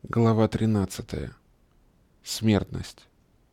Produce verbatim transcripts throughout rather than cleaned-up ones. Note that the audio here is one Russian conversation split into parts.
Глава тринадцатая. Смертность.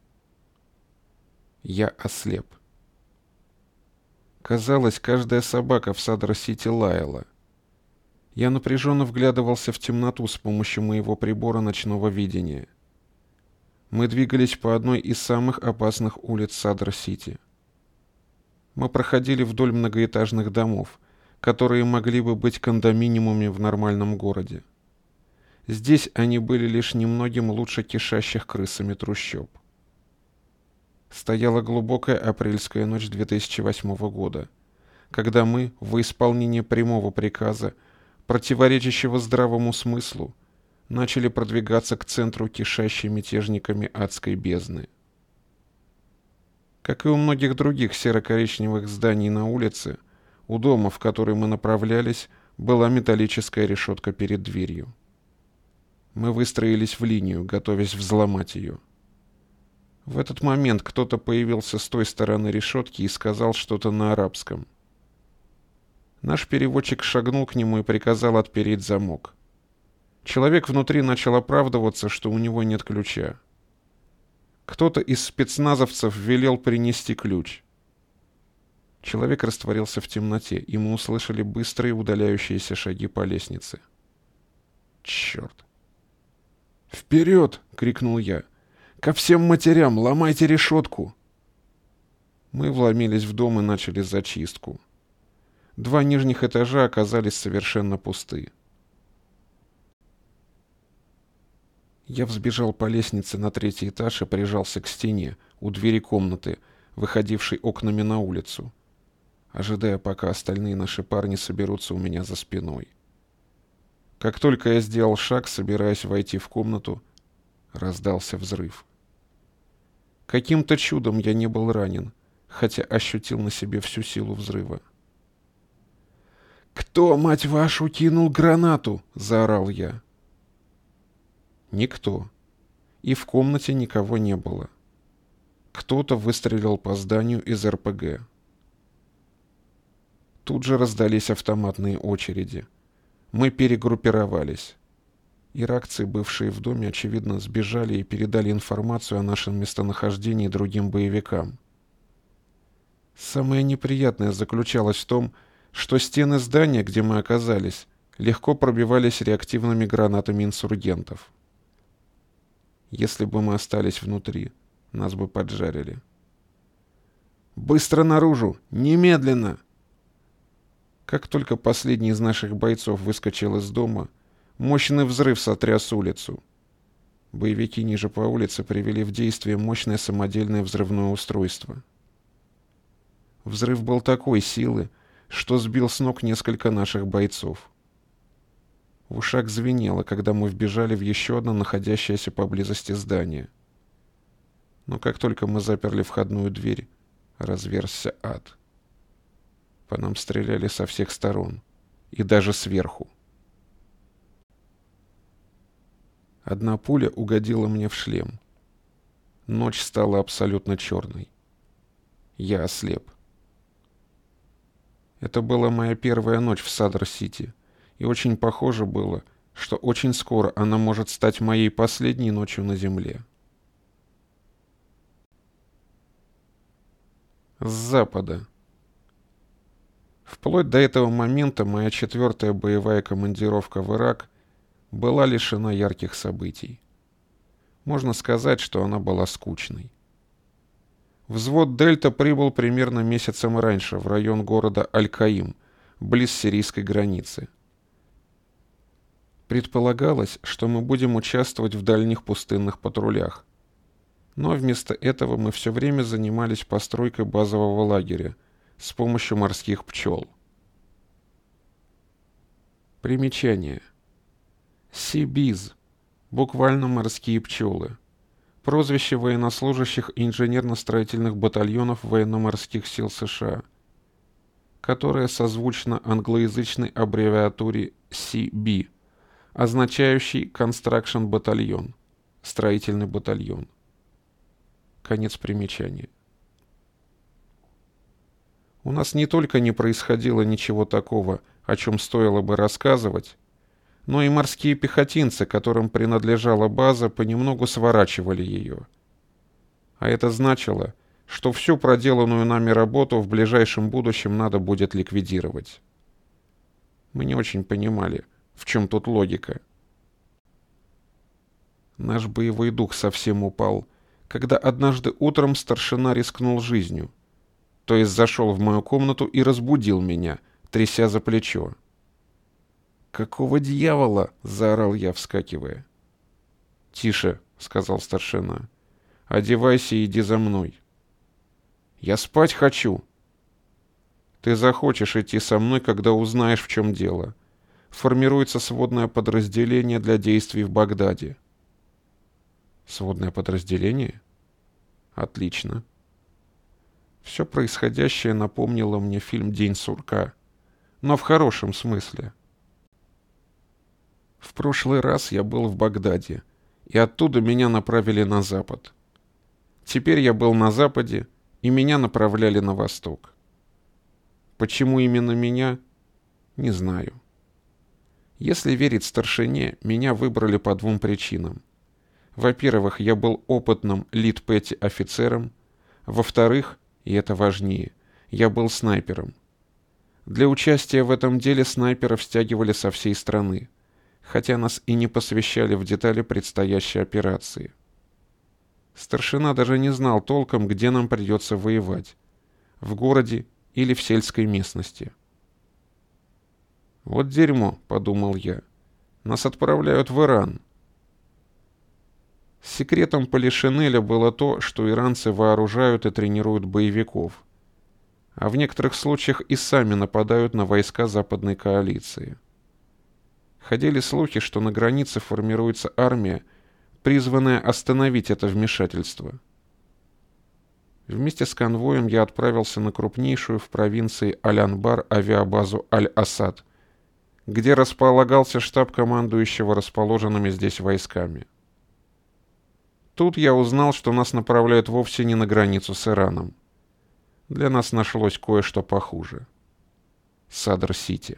Я ослеп. Казалось, каждая собака в Садр-Сити лаяла. Я напряженно вглядывался в темноту с помощью моего прибора ночного видения. Мы двигались по одной из самых опасных улиц Садр-Сити. Мы проходили вдоль многоэтажных домов, которые могли бы быть кондоминиумами в нормальном городе. Здесь они были лишь немногим лучше кишащих крысами трущоб. Стояла глубокая апрельская ночь две тысячи восьмого года, когда мы, во исполнение прямого приказа, противоречащего здравому смыслу, начали продвигаться к центру кишащей мятежниками адской бездны. Как и у многих других серо-коричневых зданий на улице, у дома, в который мы направлялись, была металлическая решетка перед дверью. Мы выстроились в линию, готовясь взломать ее. В этот момент кто-то появился с той стороны решетки и сказал что-то на арабском. Наш переводчик шагнул к нему и приказал отпереть замок. Человек внутри начал оправдываться, что у него нет ключа. Кто-то из спецназовцев велел принести ключ. Человек растворился в темноте, и мы услышали быстрые удаляющиеся шаги по лестнице. Черт! «Вперед!» — крикнул я. «Ко всем матерям! Ломайте решетку!» Мы вломились в дом и начали зачистку. Два нижних этажа оказались совершенно пусты. Я взбежал по лестнице на третий этаж и прижался к стене у двери комнаты, выходившей окнами на улицу, ожидая, пока остальные наши парни соберутся у меня за спиной. Как только я сделал шаг, собираясь войти в комнату, раздался взрыв. Каким-то чудом я не был ранен, хотя ощутил на себе всю силу взрыва. «Кто, мать вашу, кинул гранату?» — заорал я. Никто. И в комнате никого не было. Кто-то выстрелил по зданию из эр пэ гэ. Тут же раздались автоматные очереди. Мы перегруппировались. Иракцы, бывшие в доме, очевидно, сбежали и передали информацию о нашем местонахождении другим боевикам. Самое неприятное заключалось в том, что стены здания, где мы оказались, легко пробивались реактивными гранатами инсургентов. Если бы мы остались внутри, нас бы поджарили. «Быстро наружу! Немедленно!» Как только последний из наших бойцов выскочил из дома, мощный взрыв сотряс улицу. Боевики ниже по улице привели в действие мощное самодельное взрывное устройство. Взрыв был такой силы, что сбил с ног несколько наших бойцов. В ушах звенело, когда мы вбежали в еще одно находящееся поблизости здание. Но как только мы заперли входную дверь, разверзся ад. По нам стреляли со всех сторон, и даже сверху. Одна пуля угодила мне в шлем. Ночь стала абсолютно черной. Я ослеп. Это была моя первая ночь в Садр-Сити, и очень похоже было, что очень скоро она может стать моей последней ночью на земле. С запада. Вплоть до этого момента моя четвертая боевая командировка в Ирак была лишена ярких событий. Можно сказать, что она была скучной. Взвод «Дельта» прибыл примерно месяцем раньше в район города Аль-Каим, близ сирийской границы. Предполагалось, что мы будем участвовать в дальних пустынных патрулях. Но вместо этого мы все время занимались постройкой базового лагеря с помощью морских пчел. Примечание. Си-биз, буквально морские пчелы. Прозвище военнослужащих инженерно-строительных батальонов военно-морских сил США, которое созвучно англоязычной аббревиатуре си би, означающей Construction батальон, строительный батальон. Конец примечания. У нас не только не происходило ничего такого, о чем стоило бы рассказывать, но и морские пехотинцы, которым принадлежала база, понемногу сворачивали ее. А это значило, что всю проделанную нами работу в ближайшем будущем надо будет ликвидировать. Мы не очень понимали, в чем тут логика. Наш боевой дух совсем упал, когда однажды утром старшина рискнул жизнью, то есть зашел в мою комнату и разбудил меня, тряся за плечо. «Какого дьявола?» — заорал я, вскакивая. «Тише», — сказал старшина. «Одевайся и иди за мной». «Я спать хочу». «Ты захочешь идти со мной, когда узнаешь, в чем дело. Формируется сводное подразделение для действий в Багдаде». «Сводное подразделение?» «Отлично». Все происходящее напомнило мне фильм «День сурка», но в хорошем смысле. В прошлый раз я был в Багдаде, и оттуда меня направили на запад. Теперь я был на западе, и меня направляли на восток. Почему именно меня? Не знаю. Если верить старшине, меня выбрали по двум причинам. Во-первых, я был опытным лид-пэти офицером. Во-вторых, и это важнее, я был снайпером. Для участия в этом деле снайперов стягивали со всей страны, хотя нас и не посвящали в детали предстоящей операции. Старшина даже не знал толком, где нам придется воевать — в городе или в сельской местности. «Вот дерьмо», — подумал я, — «нас отправляют в Иран». Секретом Полишинеля было то, что иранцы вооружают и тренируют боевиков, а в некоторых случаях и сами нападают на войска западной коалиции. Ходили слухи, что на границе формируется армия, призванная остановить это вмешательство. Вместе с конвоем я отправился на крупнейшую в провинции Аль-Анбар авиабазу Аль-Асад, где располагался штаб командующего расположенными здесь войсками. Тут я узнал, что нас направляют вовсе не на границу с Ираном. Для нас нашлось кое-что похуже. Садр-Сити.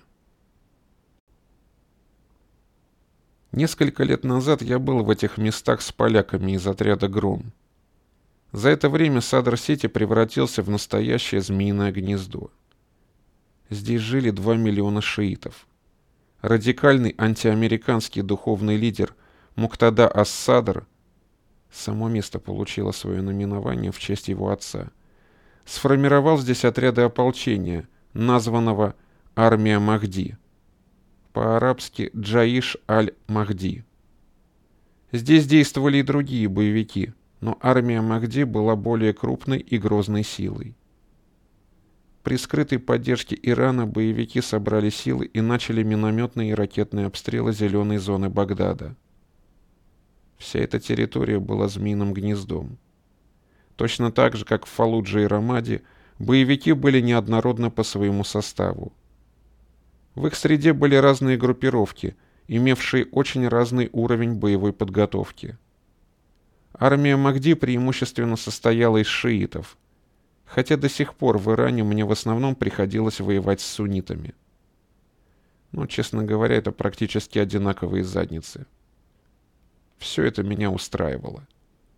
Несколько лет назад я был в этих местах с поляками из отряда «Гром». За это время Садр-Сити превратился в настоящее змеиное гнездо. Здесь жили два миллиона шиитов. Радикальный антиамериканский духовный лидер Муктада ас-Садр, само место получило свое наименование в честь его отца, сформировал здесь отряды ополчения, названного «Армия Махди», по-арабски «Джаиш аль-Махди». Здесь действовали и другие боевики, но армия Махди была более крупной и грозной силой. При скрытой поддержке Ирана боевики собрали силы и начали минометные и ракетные обстрелы зеленой зоны Багдада. Вся эта территория была змеиным гнездом. Точно так же, как в Фалудже и Рамаде, боевики были неоднородны по своему составу. В их среде были разные группировки, имевшие очень разный уровень боевой подготовки. Армия Махди преимущественно состояла из шиитов, хотя до сих пор в Иране мне в основном приходилось воевать с суннитами. Но, честно говоря, это практически одинаковые задницы. Все это меня устраивало.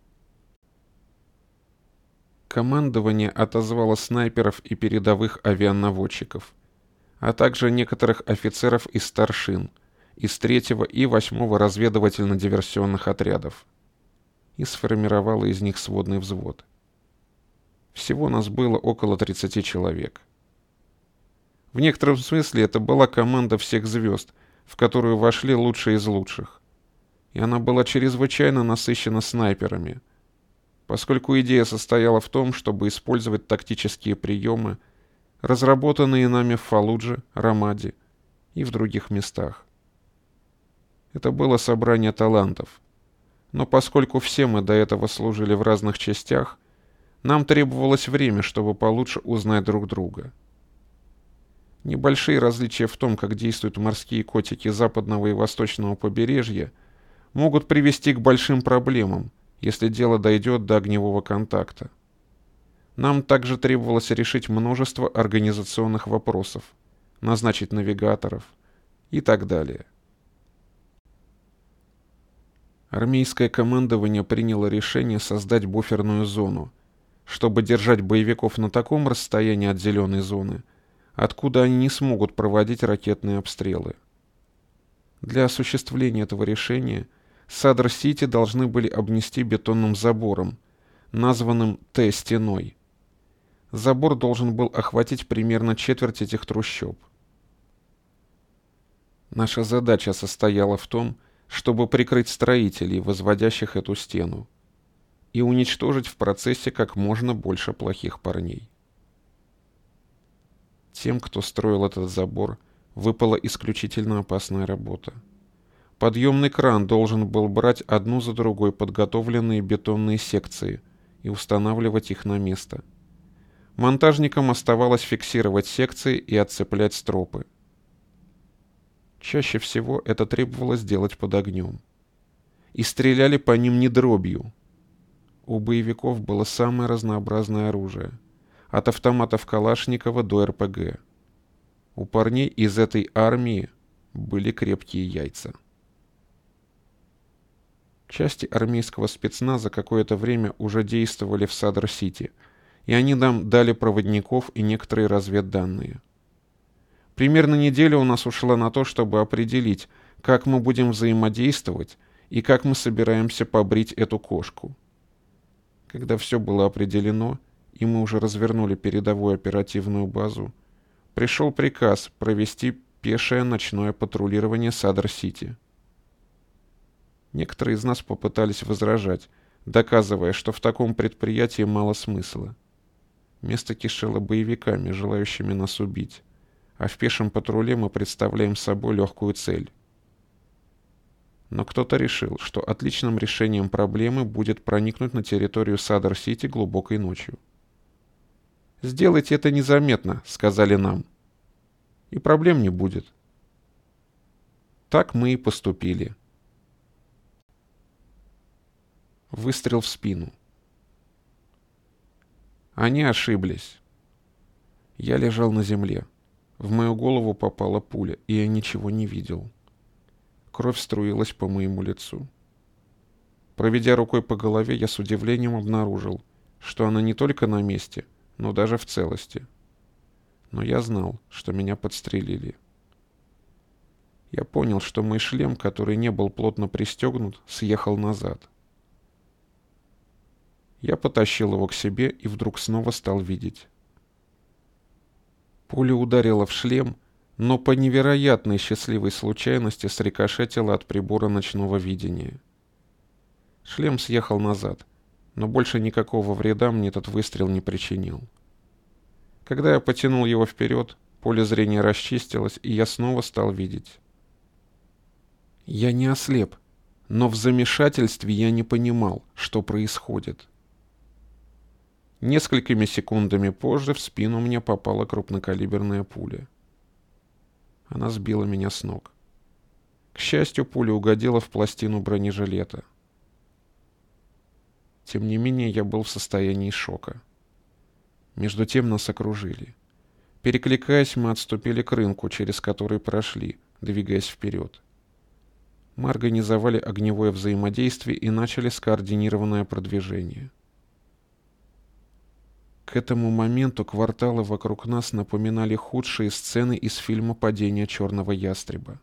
Командование отозвало снайперов и передовых авианаводчиков, а также некоторых офицеров и старшин из третьего и восьмого разведывательно-диверсионных отрядов и сформировало из них сводный взвод. Всего нас было около тридцати человек. В некотором смысле это была команда всех звезд, в которую вошли лучшие из лучших. И она была чрезвычайно насыщена снайперами, поскольку идея состояла в том, чтобы использовать тактические приемы, разработанные нами в Фалудже, Рамаде и в других местах. Это было собрание талантов, но поскольку все мы до этого служили в разных частях, нам требовалось время, чтобы получше узнать друг друга. Небольшие различия в том, как действуют морские котики западного и восточного побережья, могут привести к большим проблемам, если дело дойдет до огневого контакта. Нам также требовалось решить множество организационных вопросов, назначить навигаторов и так далее. Армейское командование приняло решение создать буферную зону, чтобы держать боевиков на таком расстоянии от зеленой зоны, откуда они не смогут проводить ракетные обстрелы. Для осуществления этого решения Садр-Сити должны были обнести бетонным забором, названным Т-стеной. Забор должен был охватить примерно четверть этих трущоб. Наша задача состояла в том, чтобы прикрыть строителей, возводящих эту стену, и уничтожить в процессе как можно больше плохих парней. Тем, кто строил этот забор, выпала исключительно опасная работа. Подъемный кран должен был брать одну за другой подготовленные бетонные секции и устанавливать их на место. Монтажникам оставалось фиксировать секции и отцеплять стропы. Чаще всего это требовалось делать под огнем. И стреляли по ним не дробью. У боевиков было самое разнообразное оружие, от автоматов Калашникова до эр пэ гэ. У парней из этой армии были крепкие яйца. Части армейского спецназа какое-то время уже действовали в Садр-Сити, и они нам дали проводников и некоторые разведданные. Примерно неделя у нас ушла на то, чтобы определить, как мы будем взаимодействовать и как мы собираемся побрить эту кошку. Когда все было определено, и мы уже развернули передовую оперативную базу, пришел приказ провести пешее ночное патрулирование Садр-Сити. Некоторые из нас попытались возражать, доказывая, что в таком предприятии мало смысла. Место кишело боевиками, желающими нас убить, а в пешем патруле мы представляем собой легкую цель. Но кто-то решил, что отличным решением проблемы будет проникнуть на территорию Садр-Сити глубокой ночью. «Сделайте это незаметно», — сказали нам. «И проблем не будет». Так мы и поступили. Выстрел в спину. Они ошиблись. Я лежал на земле. В мою голову попала пуля, и я ничего не видел. Кровь струилась по моему лицу. Проведя рукой по голове, я с удивлением обнаружил, что она не только на месте, но даже в целости. Но я знал, что меня подстрелили. Я понял, что мой шлем, который не был плотно пристегнут, съехал назад. Я потащил его к себе и вдруг снова стал видеть. Пуля ударила в шлем, но по невероятной счастливой случайности срикошетила от прибора ночного видения. Шлем съехал назад, но больше никакого вреда мне этот выстрел не причинил. Когда я потянул его вперед, поле зрения расчистилось, и я снова стал видеть. Я не ослеп, но в замешательстве я не понимал, что происходит. Несколькими секундами позже в спину мне попала крупнокалиберная пуля. Она сбила меня с ног. К счастью, пуля угодила в пластину бронежилета. Тем не менее, я был в состоянии шока. Между тем нас окружили. Перекликаясь, мы отступили к рынку, через который прошли, двигаясь вперед. Мы организовали огневое взаимодействие и начали скоординированное продвижение. К этому моменту кварталы вокруг нас напоминали худшие сцены из фильма «Падение черного ястреба».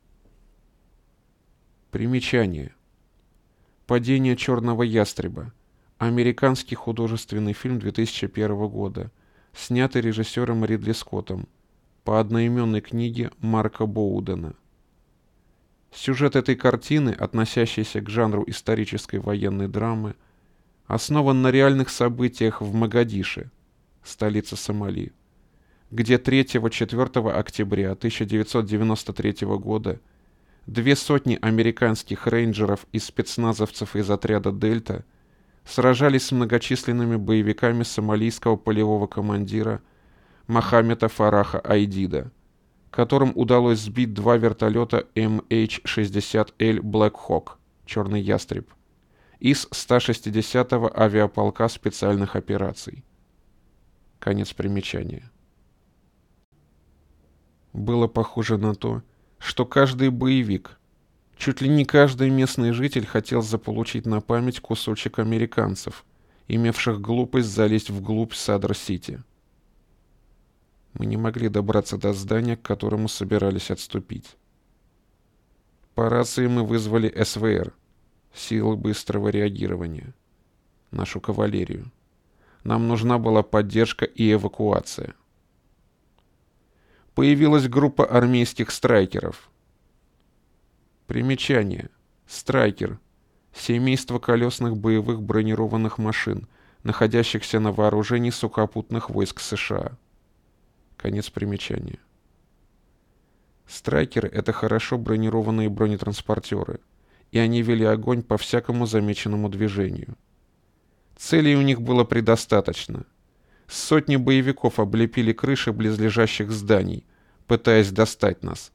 Примечание. «Падение черного ястреба» — американский художественный фильм две тысячи первого года, снятый режиссером Ридли Скоттом по одноименной книге Марка Боудена. Сюжет этой картины, относящийся к жанру исторической военной драмы, основан на реальных событиях в Могадиши, столице Сомали, где третьего-четвёртого октября тысяча девятьсот девяносто третьего года две сотни американских рейнджеров и спецназовцев из отряда «Дельта» сражались с многочисленными боевиками сомалийского полевого командира Мохаммеда Фараха Айдида, которым удалось сбить два вертолета эм эйч шестьдесят эл Black Hawk, черный ястреб, из ста шестидесятого авиаполка специальных операций. Конец примечания. Было похоже на то, что каждый боевик, Чуть ли не каждый местный житель хотел заполучить на память кусочек американцев, имевших глупость залезть вглубь Садр-Сити. Мы не могли добраться до здания, к которому собирались отступить. По рации мы вызвали эс вэ эр, силы быстрого реагирования, нашу кавалерию. Нам нужна была поддержка и эвакуация. Появилась группа армейских страйкеров. Примечание. Страйкер — семейство колесных боевых бронированных машин, находящихся на вооружении сухопутных войск США. Конец примечания. Страйкеры — это хорошо бронированные бронетранспортеры, и они вели огонь по всякому замеченному движению. Целей у них было предостаточно. Сотни боевиков облепили крыши близлежащих зданий, пытаясь достать нас.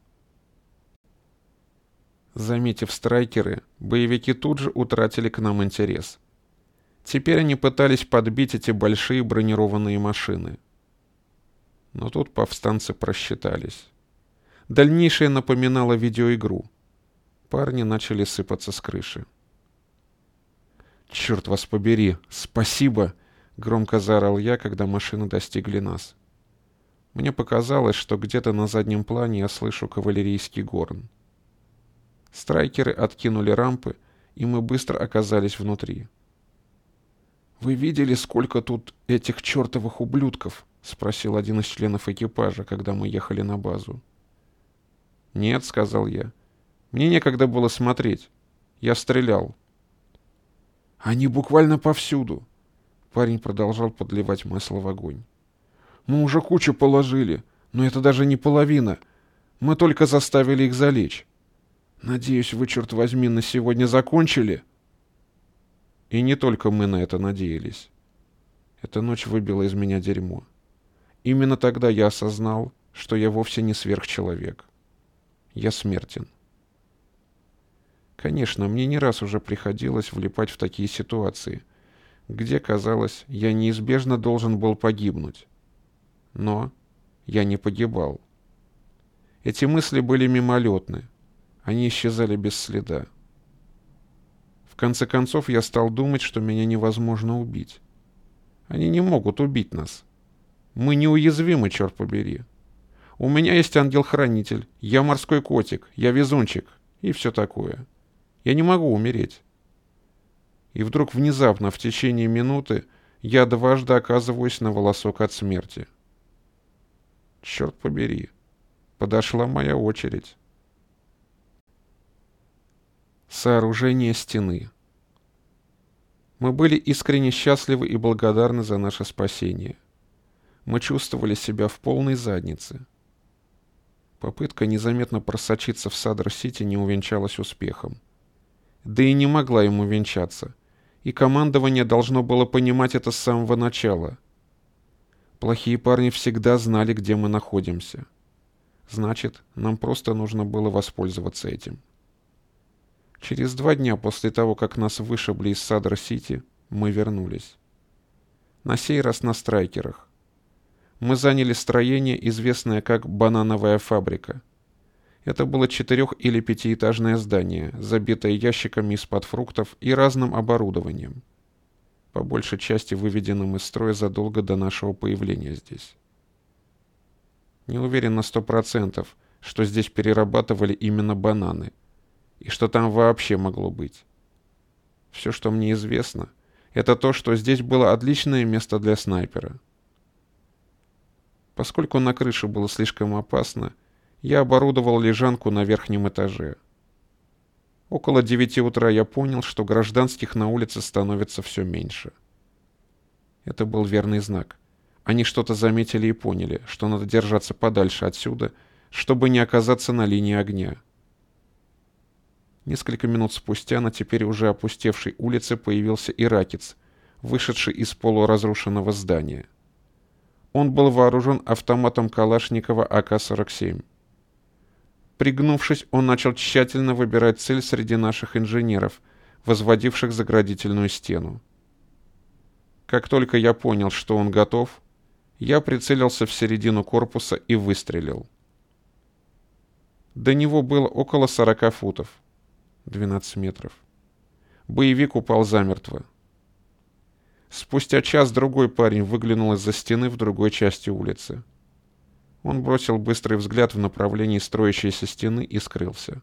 Заметив страйкеры, боевики тут же утратили к нам интерес. Теперь они пытались подбить эти большие бронированные машины. Но тут повстанцы просчитались. Дальнейшее напоминало видеоигру. Парни начали сыпаться с крыши. «Черт вас побери! Спасибо!» — громко заорал я, когда машины достигли нас. Мне показалось, что где-то на заднем плане я слышу кавалерийский горн. Страйкеры откинули рампы, и мы быстро оказались внутри. «Вы видели, сколько тут этих чертовых ублюдков?» — спросил один из членов экипажа, когда мы ехали на базу. «Нет», — сказал я. «Мне некогда было смотреть. Я стрелял». «Они буквально повсюду!» Парень продолжал подливать масло в огонь. «Мы уже кучу положили, но это даже не половина. Мы только заставили их залечь. Надеюсь, вы, черт возьми, на сегодня закончили?» И не только мы на это надеялись. Эта ночь выбила из меня дерьмо. Именно тогда я осознал, что я вовсе не сверхчеловек. Я смертен. Конечно, мне не раз уже приходилось влипать в такие ситуации, где, казалось, я неизбежно должен был погибнуть. Но я не погибал. Эти мысли были мимолетны. Они исчезали без следа. В конце концов, я стал думать, что меня невозможно убить. Они не могут убить нас. Мы неуязвимы, черт побери. У меня есть ангел-хранитель, я морской котик, я везунчик и все такое. Я не могу умереть. И вдруг внезапно, в течение минуты, я дважды оказываюсь на волосок от смерти. Черт побери, подошла моя очередь. Сооружение стены. Мы были искренне счастливы и благодарны за наше спасение. Мы чувствовали себя в полной заднице. Попытка незаметно просочиться в Садр-Сити не увенчалась успехом. Да и не могла ему венчаться, и командование должно было понимать это с самого начала. Плохие парни всегда знали, где мы находимся. Значит, нам просто нужно было воспользоваться этим. Через два дня после того, как нас вышибли из Садр-Сити, мы вернулись. На сей раз на страйкерах. Мы заняли строение, известное как «Банановая фабрика». Это было четырех- или пятиэтажное здание, забитое ящиками из-под фруктов и разным оборудованием, по большей части выведенным из строя задолго до нашего появления здесь. Не уверен на сто процентов, что здесь перерабатывали именно бананы, и что там вообще могло быть. Все, что мне известно, это то, что здесь было отличное место для снайпера. Поскольку на крыше было слишком опасно, я оборудовал лежанку на верхнем этаже. Около девяти утра я понял, что гражданских на улице становится все меньше. Это был верный знак. Они что-то заметили и поняли, что надо держаться подальше отсюда, чтобы не оказаться на линии огня. Несколько минут спустя на теперь уже опустевшей улице появился иракец, вышедший из полуразрушенного здания. Он был вооружен автоматом Калашникова а ка сорок семь. Пригнувшись, он начал тщательно выбирать цель среди наших инженеров, возводивших заградительную стену. Как только я понял, что он готов, я прицелился в середину корпуса и выстрелил. До него было около сорока футов. двенадцать метров. Боевик упал замертво. Спустя час другой парень выглянул из-за стены в другой части улицы. Он бросил быстрый взгляд в направлении строящейся стены и скрылся.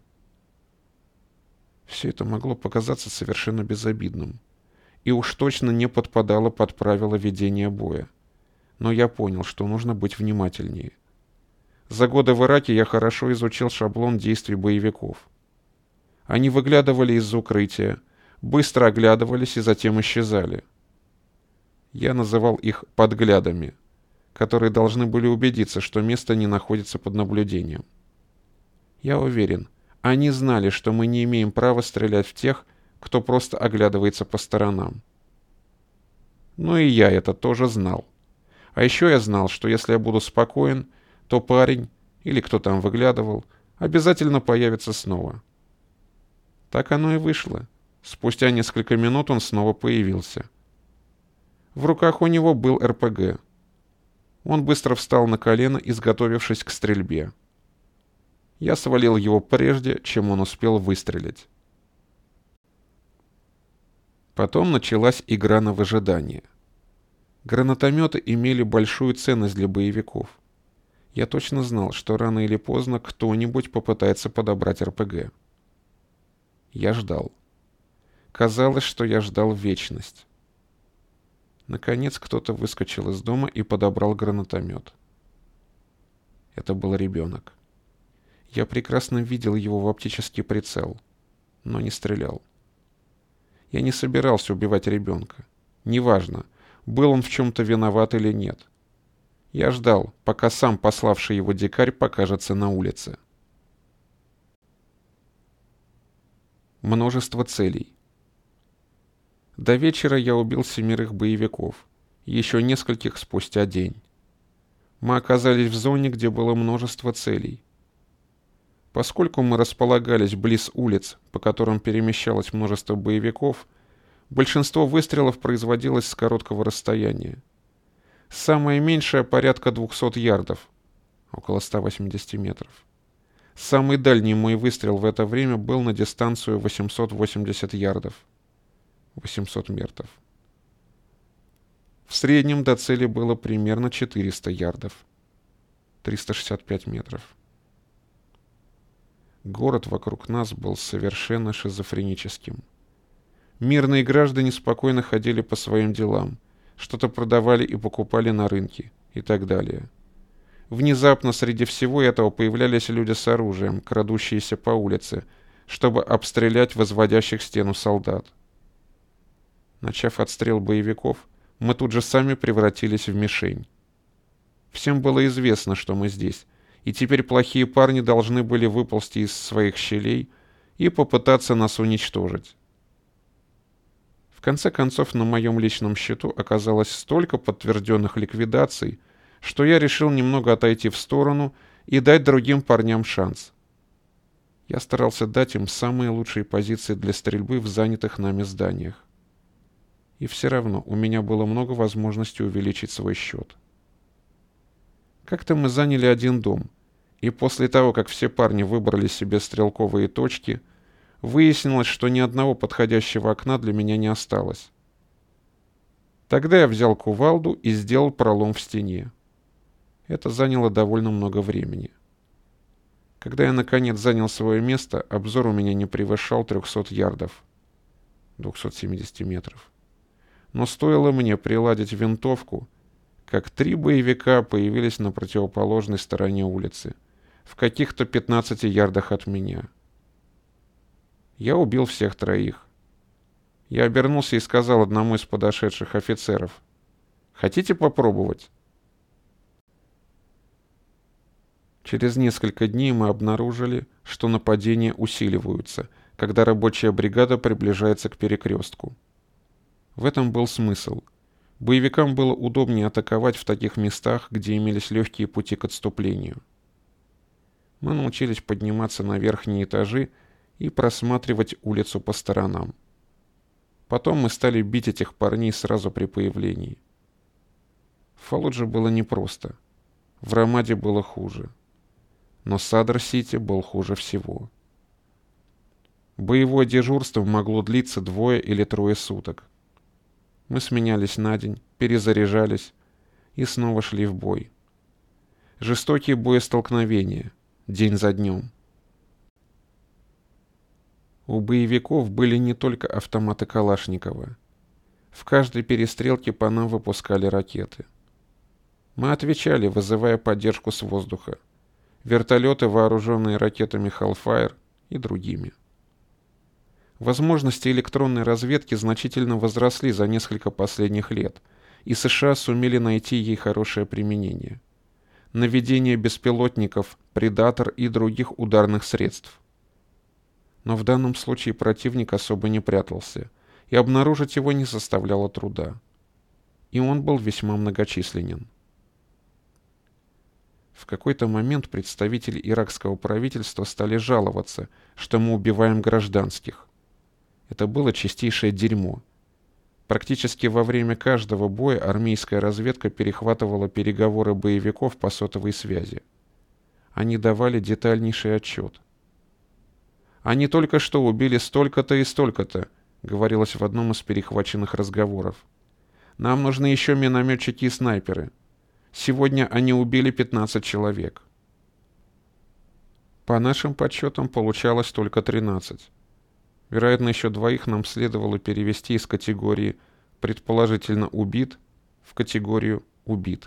Все это могло показаться совершенно безобидным, и уж точно не подпадало под правила ведения боя. Но я понял, что нужно быть внимательнее. За годы в Ираке я хорошо изучил шаблон действий боевиков. Они выглядывали из укрытия, быстро оглядывались и затем исчезали. Я называл их подглядами, которые должны были убедиться, что место не находится под наблюдением. Я уверен, они знали, что мы не имеем права стрелять в тех, кто просто оглядывается по сторонам. Ну и я это тоже знал. А еще я знал, что если я буду спокоен, то парень, или кто там выглядывал, обязательно появится снова. Так оно и вышло. Спустя несколько минут он снова появился. В руках у него был эр пэ гэ. Он быстро встал на колено, изготовившись к стрельбе. Я свалил его прежде, чем он успел выстрелить. Потом началась игра на выжидание. Гранатометы имели большую ценность для боевиков. Я точно знал, что рано или поздно кто-нибудь попытается подобрать эр пэ гэ. Я ждал. Казалось, что я ждал вечность. Наконец кто-то выскочил из дома и подобрал гранатомет. Это был ребенок. Я прекрасно видел его в оптический прицел, но не стрелял. Я не собирался убивать ребенка. Неважно, был он в чем-то виноват или нет. Я ждал, пока сам пославший его дикарь покажется на улице. Множество целей. До вечера я убил семерых боевиков, еще нескольких спустя день. Мы оказались в зоне, где было множество целей. Поскольку мы располагались близ улиц, по которым перемещалось множество боевиков, большинство выстрелов производилось с короткого расстояния. Самое меньшее порядка двухсот ярдов, около ста восьмидесяти метров. Самый дальний мой выстрел в это время был на дистанцию восемьсот восемьдесят ярдов, восемьсот метров. В среднем до цели было примерно четыреста ярдов, триста шестьдесят пять метров. Город вокруг нас был совершенно шизофреническим. Мирные граждане спокойно ходили по своим делам, что-то продавали и покупали на рынке и так далее. Внезапно среди всего этого появлялись люди с оружием, крадущиеся по улице, чтобы обстрелять возводящих стену солдат. Начав отстрел боевиков, мы тут же сами превратились в мишень. Всем было известно, что мы здесь, и теперь плохие парни должны были выползти из своих щелей и попытаться нас уничтожить. В конце концов, на моем личном счету оказалось столько подтвержденных ликвидаций, что я решил немного отойти в сторону и дать другим парням шанс. Я старался дать им самые лучшие позиции для стрельбы в занятых нами зданиях. И все равно у меня было много возможностей увеличить свой счет. Как-то мы заняли один дом, и после того, как все парни выбрали себе стрелковые точки, выяснилось, что ни одного подходящего окна для меня не осталось. Тогда я взял кувалду и сделал пролом в стене. Это заняло довольно много времени. Когда я наконец занял свое место, обзор у меня не превышал трехсот ярдов, двухсот семидесяти метров. Но стоило мне приладить винтовку, как три боевика появились на противоположной стороне улицы, в каких-то пятнадцати ярдах от меня. Я убил всех троих. Я обернулся и сказал одному из подошедших офицеров: «Хотите попробовать?» Через несколько дней мы обнаружили, что нападения усиливаются, когда рабочая бригада приближается к перекрестку. В этом был смысл. Боевикам было удобнее атаковать в таких местах, где имелись легкие пути к отступлению. Мы научились подниматься на верхние этажи и просматривать улицу по сторонам. Потом мы стали бить этих парней сразу при появлении. В Фаллудже было непросто. В Рамаде было хуже. Но Садр-Сити был хуже всего. Боевое дежурство могло длиться двое или трое суток. Мы сменялись на день, перезаряжались и снова шли в бой. Жестокие боестолкновения, день за днем. У боевиков были не только автоматы Калашникова. В каждой перестрелке по нам выпускали ракеты. Мы отвечали, вызывая поддержку с воздуха. Вертолеты, вооруженные ракетами Hellfire и другими. Возможности электронной разведки значительно возросли за несколько последних лет, и США сумели найти ей хорошее применение. Наведение беспилотников, Предатор и других ударных средств. Но в данном случае противник особо не прятался, и обнаружить его не составляло труда. И он был весьма многочисленен. В какой-то момент представители иракского правительства стали жаловаться, что мы убиваем гражданских. Это было чистейшее дерьмо. Практически во время каждого боя армейская разведка перехватывала переговоры боевиков по сотовой связи. Они давали детальнейший отчет. «Они только что убили столько-то и столько-то», — говорилось в одном из перехваченных разговоров. «Нам нужны еще минометчики и снайперы. Сегодня они убили пятнадцать человек». По нашим подсчетам получалось только тринадцать. Вероятно, еще двоих нам следовало перевести из категории «предположительно убит» в категорию «убит».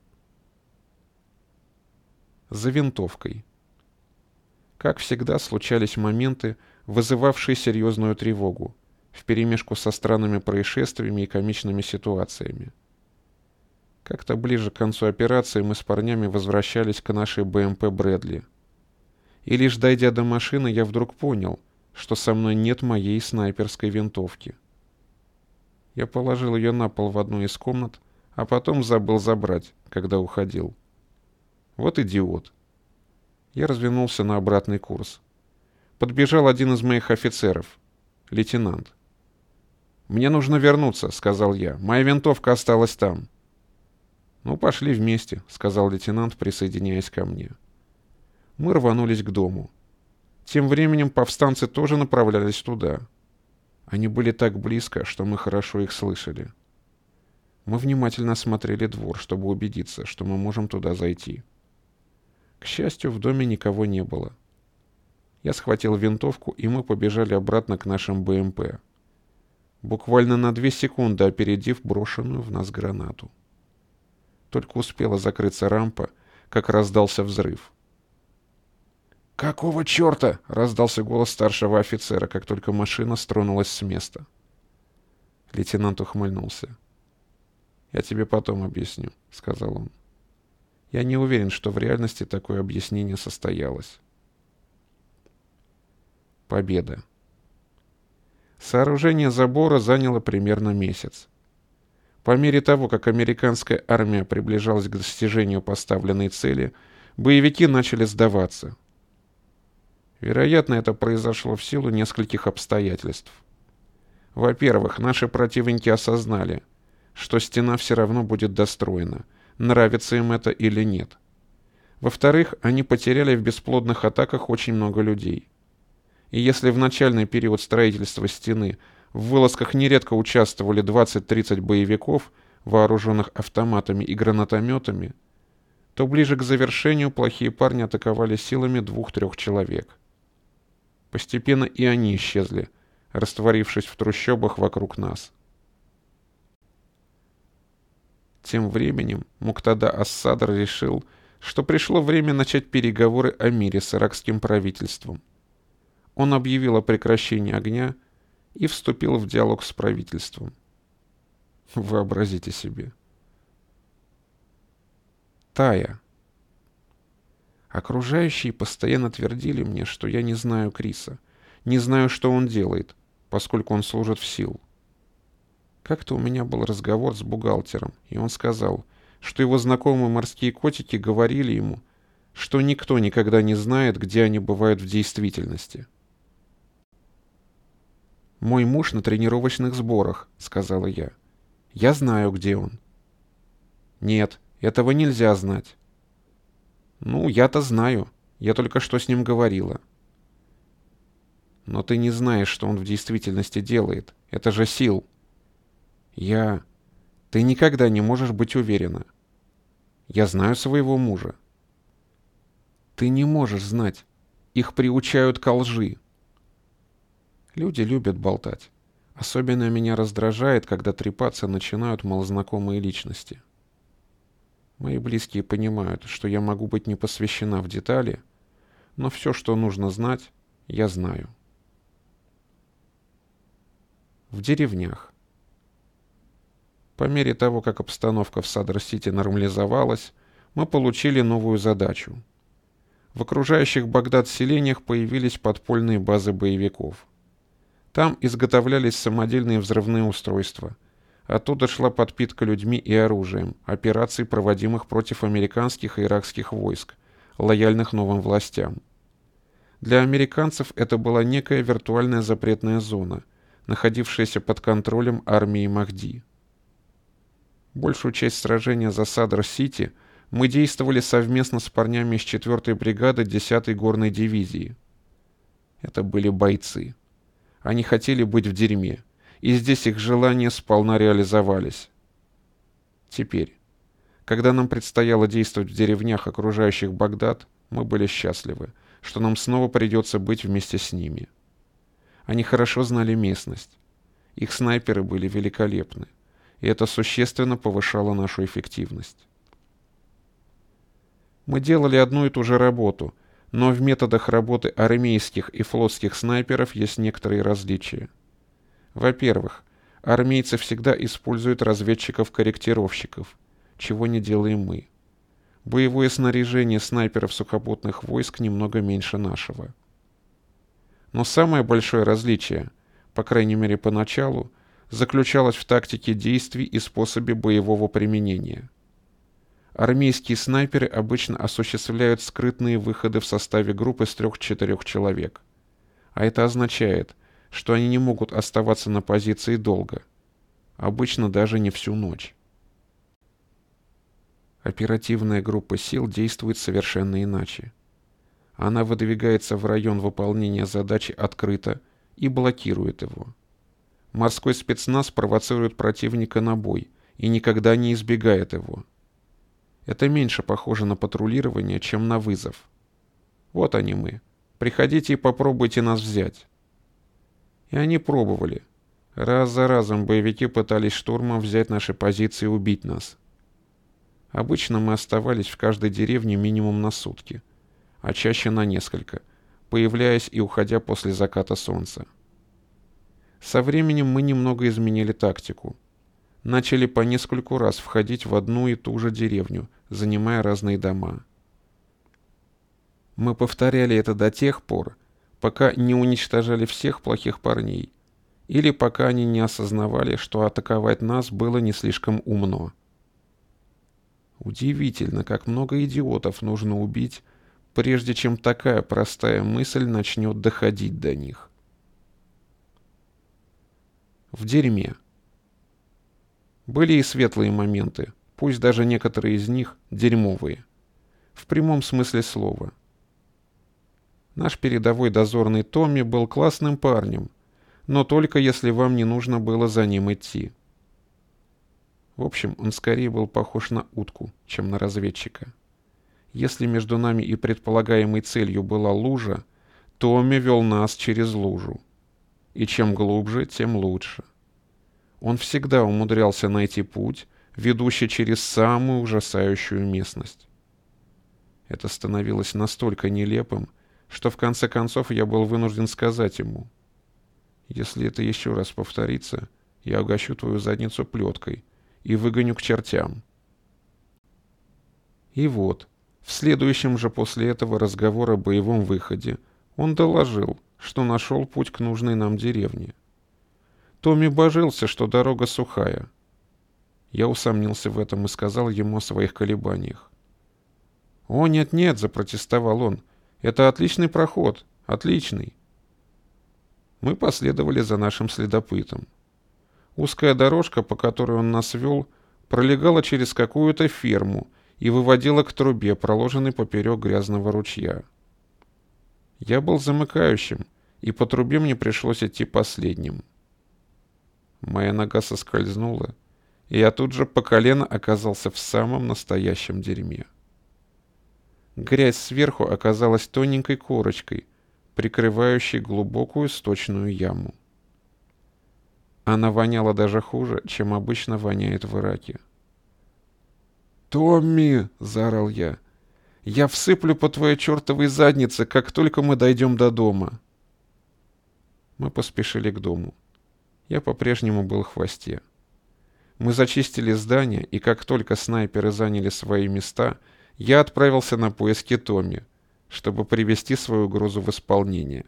За винтовкой. Как всегда, случались моменты, вызывавшие серьезную тревогу, вперемешку со странными происшествиями и комичными ситуациями. Как-то ближе к концу операции мы с парнями возвращались к нашей БМП «Брэдли». И лишь дойдя до машины, я вдруг понял, что со мной нет моей снайперской винтовки. Я положил ее на пол в одну из комнат, а потом забыл забрать, когда уходил. Вот идиот. Я развернулся на обратный курс. Подбежал один из моих офицеров, лейтенант. «Мне нужно вернуться», — сказал я. «Моя винтовка осталась там». «Ну, пошли вместе», — сказал лейтенант, присоединяясь ко мне. Мы рванулись к дому. Тем временем повстанцы тоже направлялись туда. Они были так близко, что мы хорошо их слышали. Мы внимательно осмотрели двор, чтобы убедиться, что мы можем туда зайти. К счастью, в доме никого не было. Я схватил винтовку, и мы побежали обратно к нашим БМП. Буквально на две секунды опередив брошенную в нас гранату. Только успела закрыться рампа, как раздался взрыв. «Какого черта?» — раздался голос старшего офицера, как только машина стронулась с места. Лейтенант ухмыльнулся. «Я тебе потом объясню», — сказал он. Я не уверен, что в реальности такое объяснение состоялось. Победа. Сооружение забора заняло примерно месяц. По мере того, как американская армия приближалась к достижению поставленной цели, боевики начали сдаваться. Вероятно, это произошло в силу нескольких обстоятельств. Во-первых, наши противники осознали, что стена все равно будет достроена, нравится им это или нет. Во-вторых, они потеряли в бесплодных атаках очень много людей. И если в начальный период строительства стены в вылазках нередко участвовали двадцать-тридцать боевиков, вооруженных автоматами и гранатометами, то ближе к завершению плохие парни атаковали силами двух-трех человек. Постепенно и они исчезли, растворившись в трущобах вокруг нас. Тем временем Муктада ас-Садр решил, что пришло время начать переговоры о мире с иракским правительством. Он объявил о прекращении огня и вступил в диалог с правительством. Вообразите себе. Тая. Окружающие постоянно твердили мне, что я не знаю Криса, не знаю, что он делает, поскольку он служит в сил. Как-то у меня был разговор с бухгалтером, и он сказал, что его знакомые морские котики говорили ему, что никто никогда не знает, где они бывают в действительности. «Мой муж на тренировочных сборах», — сказала я. «Я знаю, где он». «Нет, этого нельзя знать». «Ну, я-то знаю. Я только что с ним говорила». Но ты не знаешь, что он в действительности делает. Это же Сил. Я... Ты никогда не можешь быть уверена. Я знаю своего мужа. Ты не можешь знать. Их приучают ко лжи. Люди любят болтать. Особенно меня раздражает, когда трепаться начинают малознакомые личности. Мои близкие понимают, что я могу быть не посвящена в детали, но все, что нужно знать, я знаю. В деревнях. По мере того, как обстановка в Садр-Сити нормализовалась, мы получили новую задачу. В окружающих Багдад селениях появились подпольные базы боевиков. Там изготовлялись самодельные взрывные устройства. Оттуда шла подпитка людьми и оружием, операций, проводимых против американских и иракских войск, лояльных новым властям. Для американцев это была некая виртуальная запретная зона, находившаяся под контролем армии Махди. Большую часть сражения за Садр-Сити мы действовали совместно с парнями из четвёртой бригады десятой горной дивизии. Это были бойцы. Они хотели быть в дерьме, и здесь их желания сполна реализовались. Теперь, когда нам предстояло действовать в деревнях, окружающих Багдад, мы были счастливы, что нам снова придется быть вместе с ними. Они хорошо знали местность. Их снайперы были великолепны, и это существенно повышало нашу эффективность. Мы делали одну и ту же работу, но в методах работы армейских и флотских снайперов есть некоторые различия. Во-первых, армейцы всегда используют разведчиков-корректировщиков, чего не делаем мы. Боевое снаряжение снайперов сухопутных войск немного меньше нашего. Но самое большое различие, по крайней мере поначалу, заключалось в тактике действий и способе боевого применения. Армейские снайперы обычно осуществляют скрытные выходы в составе группы из трех-четырех человек. А это означает, что они не могут оставаться на позиции долго. Обычно даже не всю ночь. Оперативная группа сил действует совершенно иначе. Она выдвигается в район выполнения задачи открыто и блокирует его. Морской спецназ провоцирует противника на бой и никогда не избегает его. Это меньше похоже на патрулирование, чем на вызов. Вот они мы. Приходите и попробуйте нас взять. И они пробовали. Раз за разом боевики пытались штурмом взять наши позиции и убить нас. Обычно мы оставались в каждой деревне минимум на сутки, а чаще на несколько, появляясь и уходя после заката солнца. Со временем мы немного изменили тактику. Начали по нескольку раз входить в одну и ту же деревню, занимая разные дома. Мы повторяли это до тех пор, пока не уничтожали всех плохих парней, или пока они не осознавали, что атаковать нас было не слишком умно. Удивительно, как много идиотов нужно убить, прежде чем такая простая мысль начнет доходить до них. В дерьме. Были и светлые моменты, пусть даже некоторые из них дерьмовые. В прямом смысле слова. Наш передовой дозорный Томми был классным парнем, но только если вам не нужно было за ним идти. В общем, он скорее был похож на утку, чем на разведчика. Если между нами и предполагаемой целью была лужа, Томми вел нас через лужу. И чем глубже, тем лучше. Он всегда умудрялся найти путь, ведущий через самую ужасающую местность. Это становилось настолько нелепым, что в конце концов я был вынужден сказать ему: «Если это еще раз повторится, я угощу твою задницу плеткой и выгоню к чертям». И вот, в следующем же после этого разговора о боевом выходе он доложил, что нашел путь к нужной нам деревне. Томми божился, что дорога сухая. Я усомнился в этом и сказал ему о своих колебаниях. «О, нет-нет», — запротестовал он, — «это отличный проход, отличный». Мы последовали за нашим следопытом. Узкая дорожка, по которой он нас вел, пролегала через какую-то ферму и выводила к трубе, проложенной поперек грязного ручья. Я был замыкающим, и по трубе мне пришлось идти последним. Моя нога соскользнула, и я тут же по колено оказался в самом настоящем дерьме. Грязь сверху оказалась тоненькой корочкой, прикрывающей глубокую сточную яму. Она воняла даже хуже, чем обычно воняет в Ираке. «Томми!» — заорал я. «Я всыплю по твоей чертовой заднице, как только мы дойдем до дома!» Мы поспешили к дому. Я по-прежнему был в хвосте. Мы зачистили здание, и как только снайперы заняли свои места, я отправился на поиски Томми, чтобы привести свою угрозу в исполнение.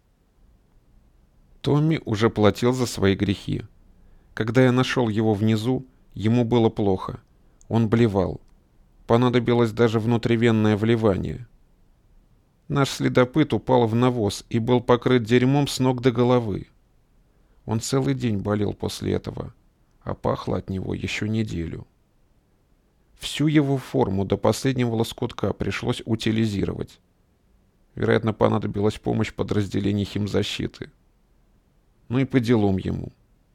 Томми уже платил за свои грехи. Когда я нашел его внизу, ему было плохо. Он блевал. Понадобилось даже внутривенное вливание. Наш следопыт упал в навоз и был покрыт дерьмом с ног до головы. Он целый день болел после этого, а пахло от него еще неделю. Всю его форму до последнего лоскутка пришлось утилизировать. Вероятно, понадобилась помощь подразделений химзащиты. Ну и по делам ему.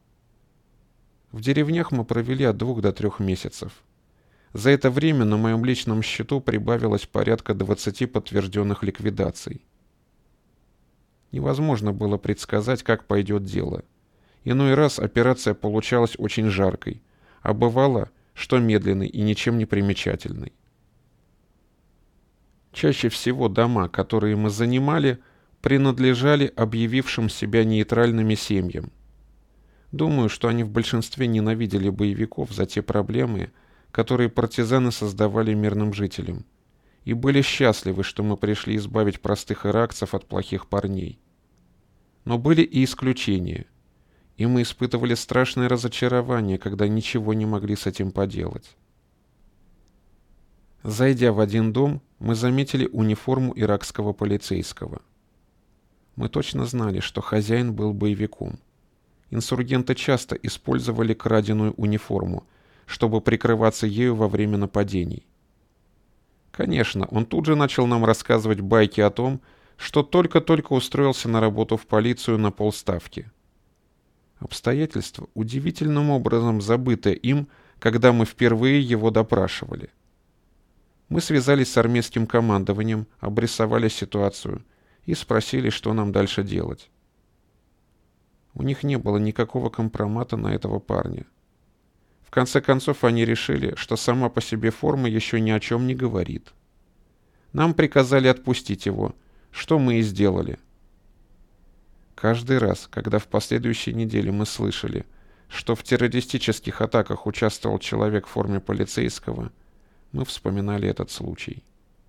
В деревнях мы провели от двух до трех месяцев. За это время на моем личном счету прибавилось порядка двадцати подтвержденных ликвидаций. Невозможно было предсказать, как пойдет дело. Иной раз операция получалась очень жаркой, а бывало, что медленной и ничем не примечательной. Чаще всего дома, которые мы занимали, принадлежали объявившим себя нейтральными семьям. Думаю, что они в большинстве ненавидели боевиков за те проблемы, которые партизаны создавали мирным жителям, и были счастливы, что мы пришли избавить простых иракцев от плохих парней. Но были и исключения, и мы испытывали страшное разочарование, когда ничего не могли с этим поделать. Зайдя в один дом, мы заметили униформу иракского полицейского. Мы точно знали, что хозяин был боевиком. Инсургенты часто использовали краденую униформу, чтобы прикрываться ею во время нападений. Конечно, он тут же начал нам рассказывать байки о том, что только-только устроился на работу в полицию на полставки. Обстоятельства, удивительным образом забытые им, когда мы впервые его допрашивали. Мы связались с армейским командованием, обрисовали ситуацию и спросили, что нам дальше делать. У них не было никакого компромата на этого парня. В конце концов, они решили, что сама по себе форма еще ни о чем не говорит. Нам приказали отпустить его, что мы и сделали. Каждый раз, когда в последующей неделе мы слышали, что в террористических атаках участвовал человек в форме полицейского, мы вспоминали этот случай.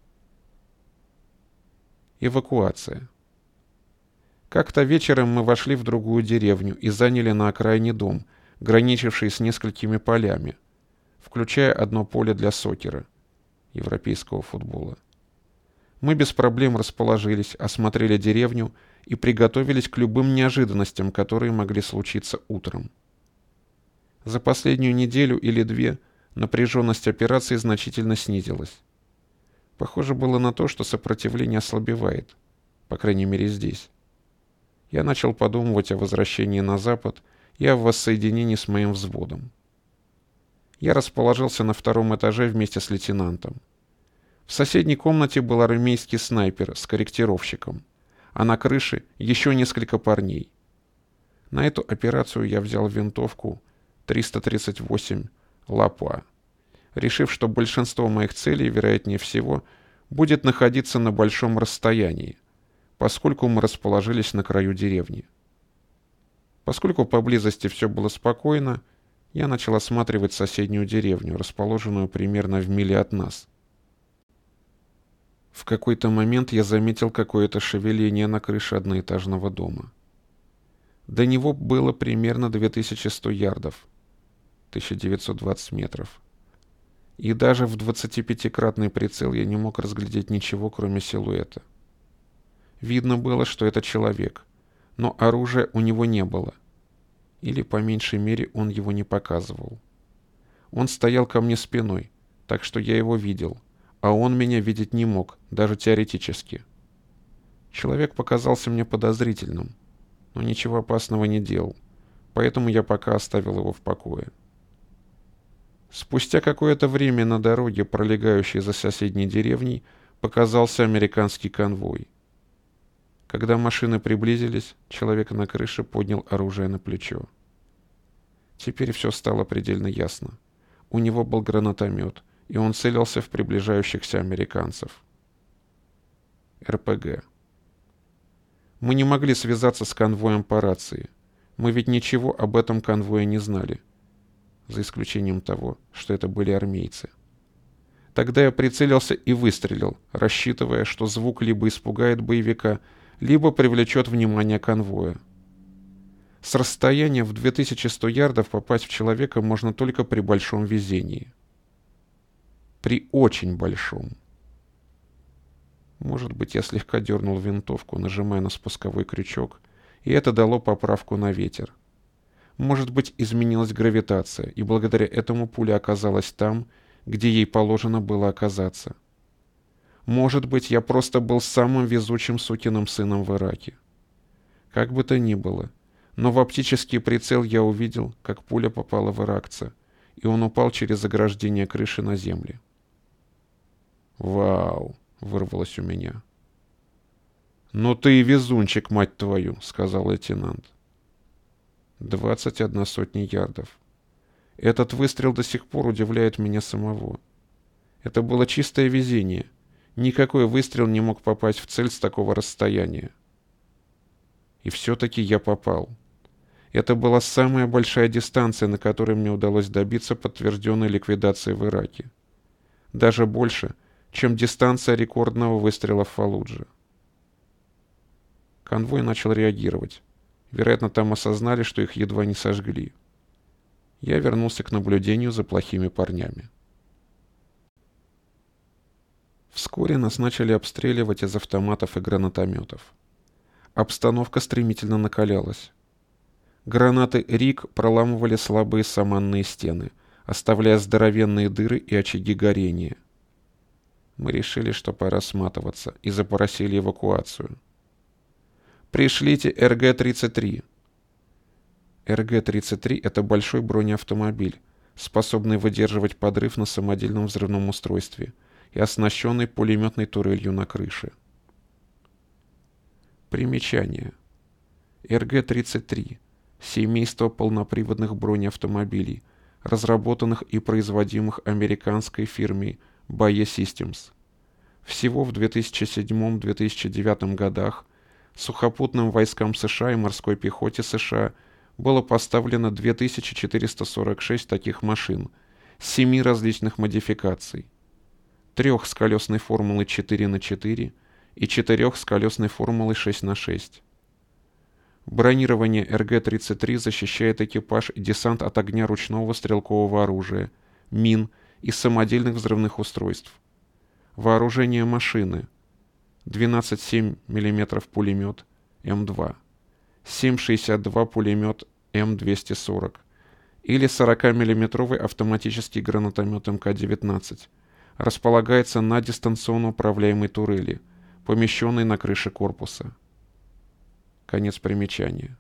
Эвакуация. Как-то вечером мы вошли в другую деревню и заняли на окраине дом, граничивший с несколькими полями, включая одно поле для сокера, европейского футбола. Мы без проблем расположились, осмотрели деревню и приготовились к любым неожиданностям, которые могли случиться утром. За последнюю неделю или две напряженность операции значительно снизилась. Похоже было на то, что сопротивление ослабевает, по крайней мере здесь. Я начал подумывать о возвращении на запад и о воссоединении с моим взводом. Я расположился на втором этаже вместе с лейтенантом. В соседней комнате был армейский снайпер с корректировщиком, а на крыше еще несколько парней. На эту операцию я взял винтовку триста тридцать восемь Лапуа, решив, что большинство моих целей, вероятнее всего, будет находиться на большом расстоянии, поскольку мы расположились на краю деревни. Поскольку поблизости все было спокойно, я начал осматривать соседнюю деревню, расположенную примерно в миле от нас. В какой-то момент я заметил какое-то шевеление на крыше одноэтажного дома. До него было примерно две тысячи сто ярдов, тысяча девятьсот двадцать метров. И даже в двадцатипятикратный прицел я не мог разглядеть ничего, кроме силуэта. Видно было, что это человек, но оружия у него не было. Или, по меньшей мере, он его не показывал. Он стоял ко мне спиной, так что я его видел, а он меня видеть не мог, даже теоретически. Человек показался мне подозрительным, но ничего опасного не делал, поэтому я пока оставил его в покое. Спустя какое-то время на дороге, пролегающей за соседней деревней, показался американский конвой. Когда машины приблизились, человек на крыше поднял оружие на плечо. Теперь все стало предельно ясно. У него был гранатомет, и он целился в приближающихся американцев. эр пэ гэ. Мы не могли связаться с конвоем по рации. Мы ведь ничего об этом конвое не знали, за исключением того, что это были армейцы. Тогда я прицелился и выстрелил, рассчитывая, что звук либо испугает боевика, либо привлечет внимание конвоя. С расстояния в две тысячи сто ярдов попасть в человека можно только при большом везении. При очень большом. Может быть, я слегка дернул винтовку, нажимая на спусковой крючок, и это дало поправку на ветер. Может быть, изменилась гравитация, и благодаря этому пуля оказалась там, где ей положено было оказаться. Может быть, я просто был самым везучим сукиным сыном в Ираке. Как бы то ни было, но в оптический прицел я увидел, как пуля попала в иракца, и он упал через ограждение крыши на землю. «Вау!» — вырвалось у меня. «Ну ты и везунчик, мать твою!» — сказал лейтенант. Двадцать одна сотня ярдов. Этот выстрел до сих пор удивляет меня самого. Это было чистое везение. Никакой выстрел не мог попасть в цель с такого расстояния. И все-таки я попал. Это была самая большая дистанция, на которой мне удалось добиться подтвержденной ликвидации в Ираке. Даже больше, чем дистанция рекордного выстрела в Фаллудже. Конвой начал реагировать. Вероятно, там осознали, что их едва не сожгли. Я вернулся к наблюдению за плохими парнями. Вскоре нас начали обстреливать из автоматов и гранатометов. Обстановка стремительно накалялась. Гранаты РИК проламывали слабые саманные стены, оставляя здоровенные дыры и очаги горения. Мы решили, что пора сматываться, и запросили эвакуацию. «Пришлите эр гэ тридцать три». эр гэ тридцать три — это большой бронеавтомобиль, способный выдерживать подрыв на самодельном взрывном устройстве и оснащенный пулеметной турелью на крыше. Примечание. эр гэ тридцать три — семейство полноприводных бронеавтомобилей, разработанных и производимых американской фирмой Bae Systems. Всего в две тысячи седьмом — две тысячи девятом годах сухопутным войскам США и морской пехоте США было поставлено две тысячи четыреста сорок шесть таких машин, семи различных модификаций. Трех с колесной формулой четыре на четыре и четырех с колесной формулой шесть на шесть. Бронирование эр гэ тридцать три защищает экипаж и десант от огня ручного стрелкового оружия, мин и самодельных взрывных устройств. Вооружение машины: двенадцать семь миллиметров пулемет эм два, семь шестьдесят два пулемет эм двести сорок или сорокамиллиметровый автоматический гранатомет эм ка девятнадцать, располагается на дистанционно управляемой турели, помещенной на крыше корпуса. Конец примечания.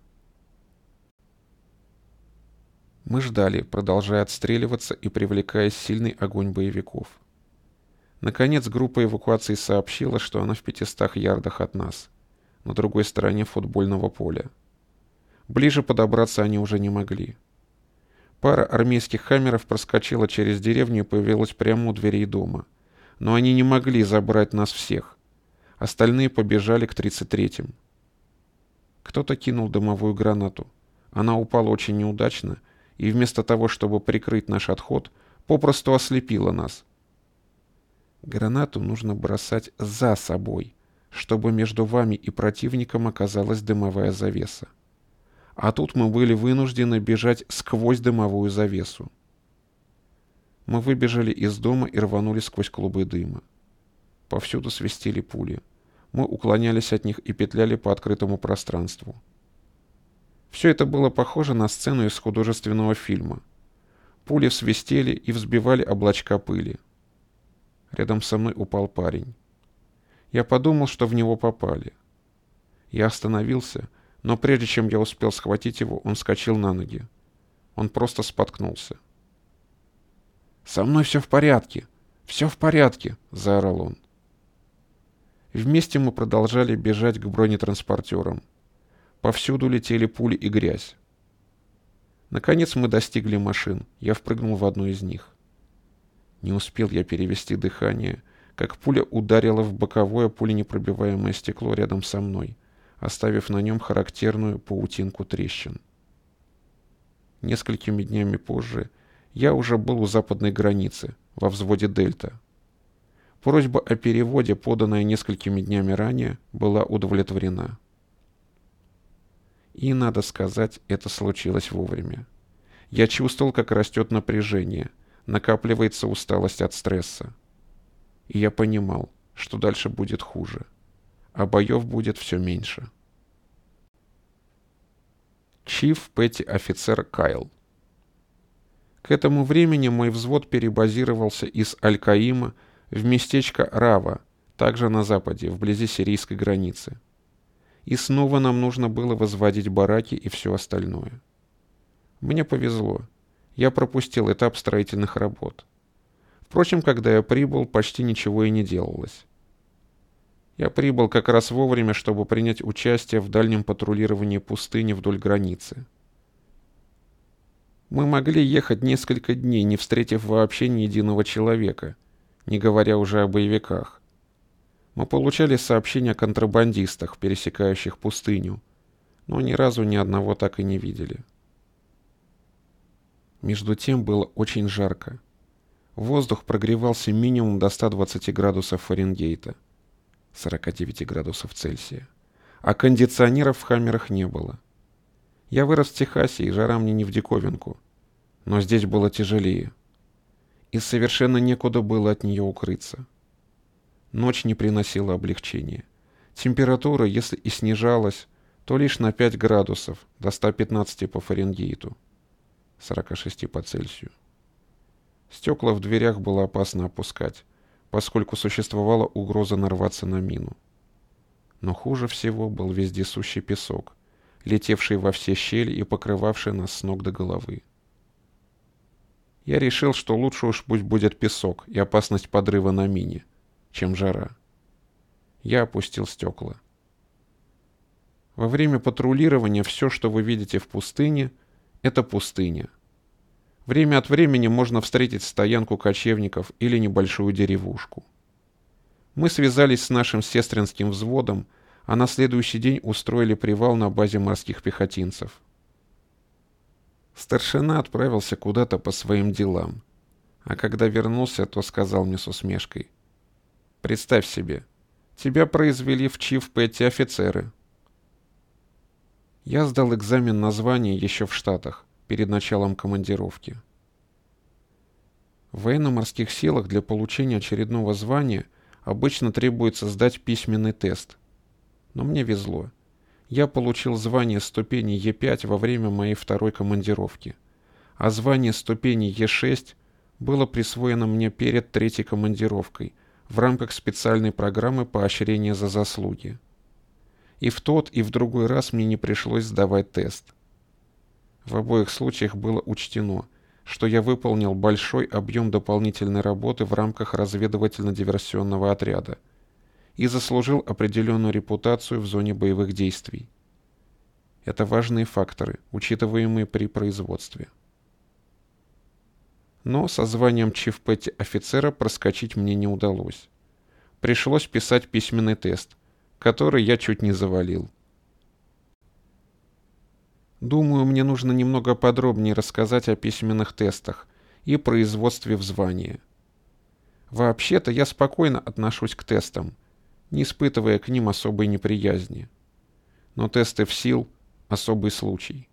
Мы ждали, продолжая отстреливаться и привлекая сильный огонь боевиков. Наконец группа эвакуации сообщила, что она в пятистах ярдах от нас, на другой стороне футбольного поля. Ближе подобраться они уже не могли. Пара армейских хаммеров проскочила через деревню и появилась прямо у дверей дома. Но они не могли забрать нас всех. Остальные побежали к тридцать третьим. Кто-то кинул дымовую гранату. Она упала очень неудачно, и вместо того, чтобы прикрыть наш отход, попросту ослепила нас. Гранату нужно бросать за собой, чтобы между вами и противником оказалась дымовая завеса. А тут мы были вынуждены бежать сквозь дымовую завесу. Мы выбежали из дома и рванули сквозь клубы дыма. Повсюду свистели пули. Мы уклонялись от них и петляли по открытому пространству. Все это было похоже на сцену из художественного фильма. Пули свистели и взбивали облачка пыли. Рядом со мной упал парень. Я подумал, что в него попали. Я остановился, но прежде чем я успел схватить его, он вскочил на ноги. Он просто споткнулся. «Со мной все в порядке! Все в порядке!» — заорал он. Вместе мы продолжали бежать к бронетранспортерам. Повсюду летели пули и грязь. Наконец мы достигли машин. Я впрыгнул в одну из них. Не успел я перевести дыхание, как пуля ударила в боковое пуленепробиваемое стекло рядом со мной, оставив на нем характерную паутинку трещин. Несколькими днями позже я уже был у западной границы, во взводе «Дельта». Просьба о переводе, поданная несколькими днями ранее, была удовлетворена. И, надо сказать, это случилось вовремя. Я чувствовал, как растет напряжение, накапливается усталость от стресса. И я понимал, что дальше будет хуже, а боев будет все меньше. Чиф Петти офицер Кайл. К этому времени мой взвод перебазировался из Аль-Каима в местечко Рава, также на западе, вблизи сирийской границы. И снова нам нужно было возводить бараки и все остальное. Мне повезло. Я пропустил этап строительных работ. Впрочем, когда я прибыл, почти ничего и не делалось. Я прибыл как раз вовремя, чтобы принять участие в дальнем патрулировании пустыни вдоль границы. Мы могли ехать несколько дней, не встретив вообще ни единого человека, не говоря уже о боевиках. Мы получали сообщения о контрабандистах, пересекающих пустыню, но ни разу ни одного так и не видели. Между тем было очень жарко. Воздух прогревался минимум до ста двадцати градусов Фаренгейта, сорока девяти градусов Цельсия, а кондиционеров в хаммерах не было. Я вырос в Техасе, и жара мне не в диковинку, но здесь было тяжелее, и совершенно некуда было от нее укрыться. Ночь не приносила облегчения. Температура, если и снижалась, то лишь на пять градусов, до ста пятнадцати по Фаренгейту, сорока шести по Цельсию. Стекла в дверях было опасно опускать, поскольку существовала угроза нарваться на мину. Но хуже всего был вездесущий песок, летевший во все щели и покрывавший нас с ног до головы. Я решил, что лучше уж пусть будет песок и опасность подрыва на мине, чем жара. Я опустил стекла. Во время патрулирования все, что вы видите в пустыне, это пустыня. Время от времени можно встретить стоянку кочевников или небольшую деревушку. Мы связались с нашим сестринским взводом, а на следующий день устроили привал на базе морских пехотинцев. Старшина отправился куда-то по своим делам, а когда вернулся, то сказал мне с усмешкой: «Представь себе, тебя произвели в Чиф Петти офицеры». Я сдал экзамен на звание еще в Штатах, перед началом командировки. В военно-морских силах для получения очередного звания обычно требуется сдать письменный тест. Но мне везло. Я получил звание ступени Е пять во время моей второй командировки, а звание ступени Е шесть было присвоено мне перед третьей командировкой в рамках специальной программы поощрения за заслуги. И в тот, и в другой раз мне не пришлось сдавать тест. В обоих случаях было учтено, что я выполнил большой объем дополнительной работы в рамках разведывательно-диверсионного отряда и заслужил определенную репутацию в зоне боевых действий. Это важные факторы, учитываемые при производстве. Но со званием Чиф Петти офицера проскочить мне не удалось. Пришлось писать письменный тест, который я чуть не завалил. Думаю, мне нужно немного подробнее рассказать о письменных тестах и производстве в звании. Вообще-то я спокойно отношусь к тестам, не испытывая к ним особой неприязни. Но тесты в СИЛ — особый случай.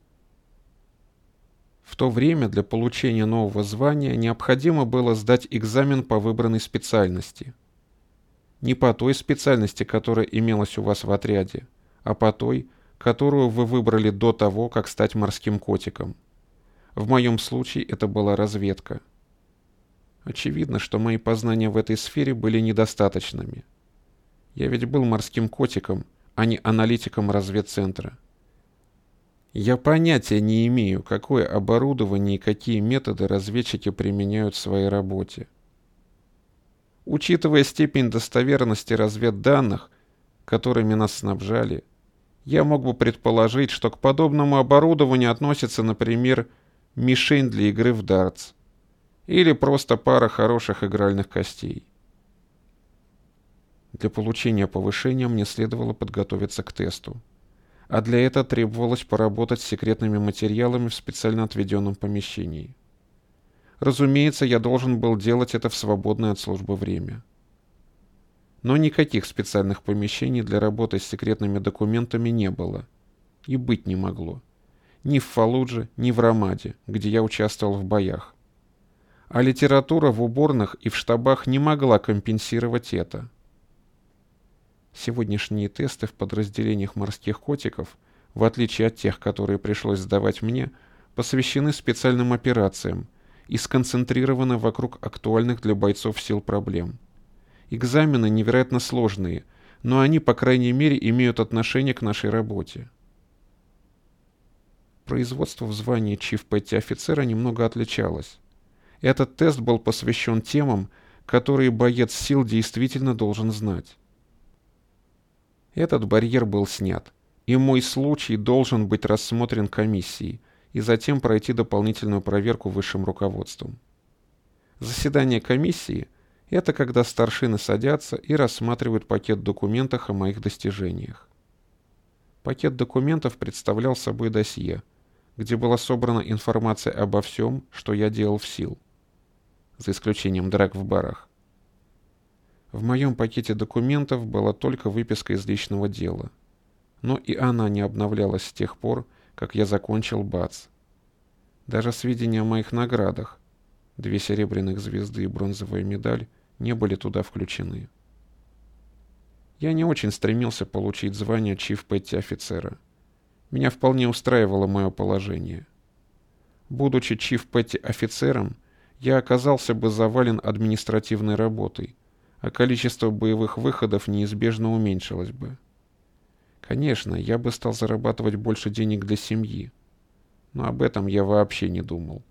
В то время для получения нового звания необходимо было сдать экзамен по выбранной специальности. Не по той специальности, которая имелась у вас в отряде, а по той, которую вы выбрали до того, как стать морским котиком. В моем случае это была разведка. Очевидно, что мои познания в этой сфере были недостаточными. Я ведь был морским котиком, а не аналитиком разведцентра. Я понятия не имею, какое оборудование и какие методы разведчики применяют в своей работе. Учитывая степень достоверности разведданных, которыми нас снабжали, я мог бы предположить, что к подобному оборудованию относится, например, мишень для игры в дартс или просто пара хороших игральных костей. Для получения повышения мне следовало подготовиться к тесту, а для этого требовалось поработать с секретными материалами в специально отведенном помещении. Разумеется, я должен был делать это в свободное от службы время. Но никаких специальных помещений для работы с секретными документами не было и быть не могло. Ни в Фалудже, ни в Рамаде, где я участвовал в боях. А литература в уборных и в штабах не могла компенсировать это. Сегодняшние тесты в подразделениях морских котиков, в отличие от тех, которые пришлось сдавать мне, посвящены специальным операциям и сконцентрированы вокруг актуальных для бойцов сил проблем. Экзамены невероятно сложные, но они, по крайней мере, имеют отношение к нашей работе. Производство в звании Chief Petty офицера немного отличалось. Этот тест был посвящен темам, которые боец сил действительно должен знать. Этот барьер был снят, и мой случай должен быть рассмотрен комиссией и затем пройти дополнительную проверку высшим руководством. Заседание комиссии – это когда старшины садятся и рассматривают пакет документов о моих достижениях. Пакет документов представлял собой досье, где была собрана информация обо всем, что я делал в сил, за исключением драк в барах. В моем пакете документов была только выписка из личного дела, но и она не обновлялась с тех пор, как я закончил БАЦ. Даже сведения о моих наградах, две серебряных звезды и бронзовая медаль, не были туда включены. Я не очень стремился получить звание Chief Petty офицера. Меня вполне устраивало мое положение. Будучи Chief Petty офицером, я оказался бы завален административной работой, а количество боевых выходов неизбежно уменьшилось бы. Конечно, я бы стал зарабатывать больше денег для семьи, но об этом я вообще не думал.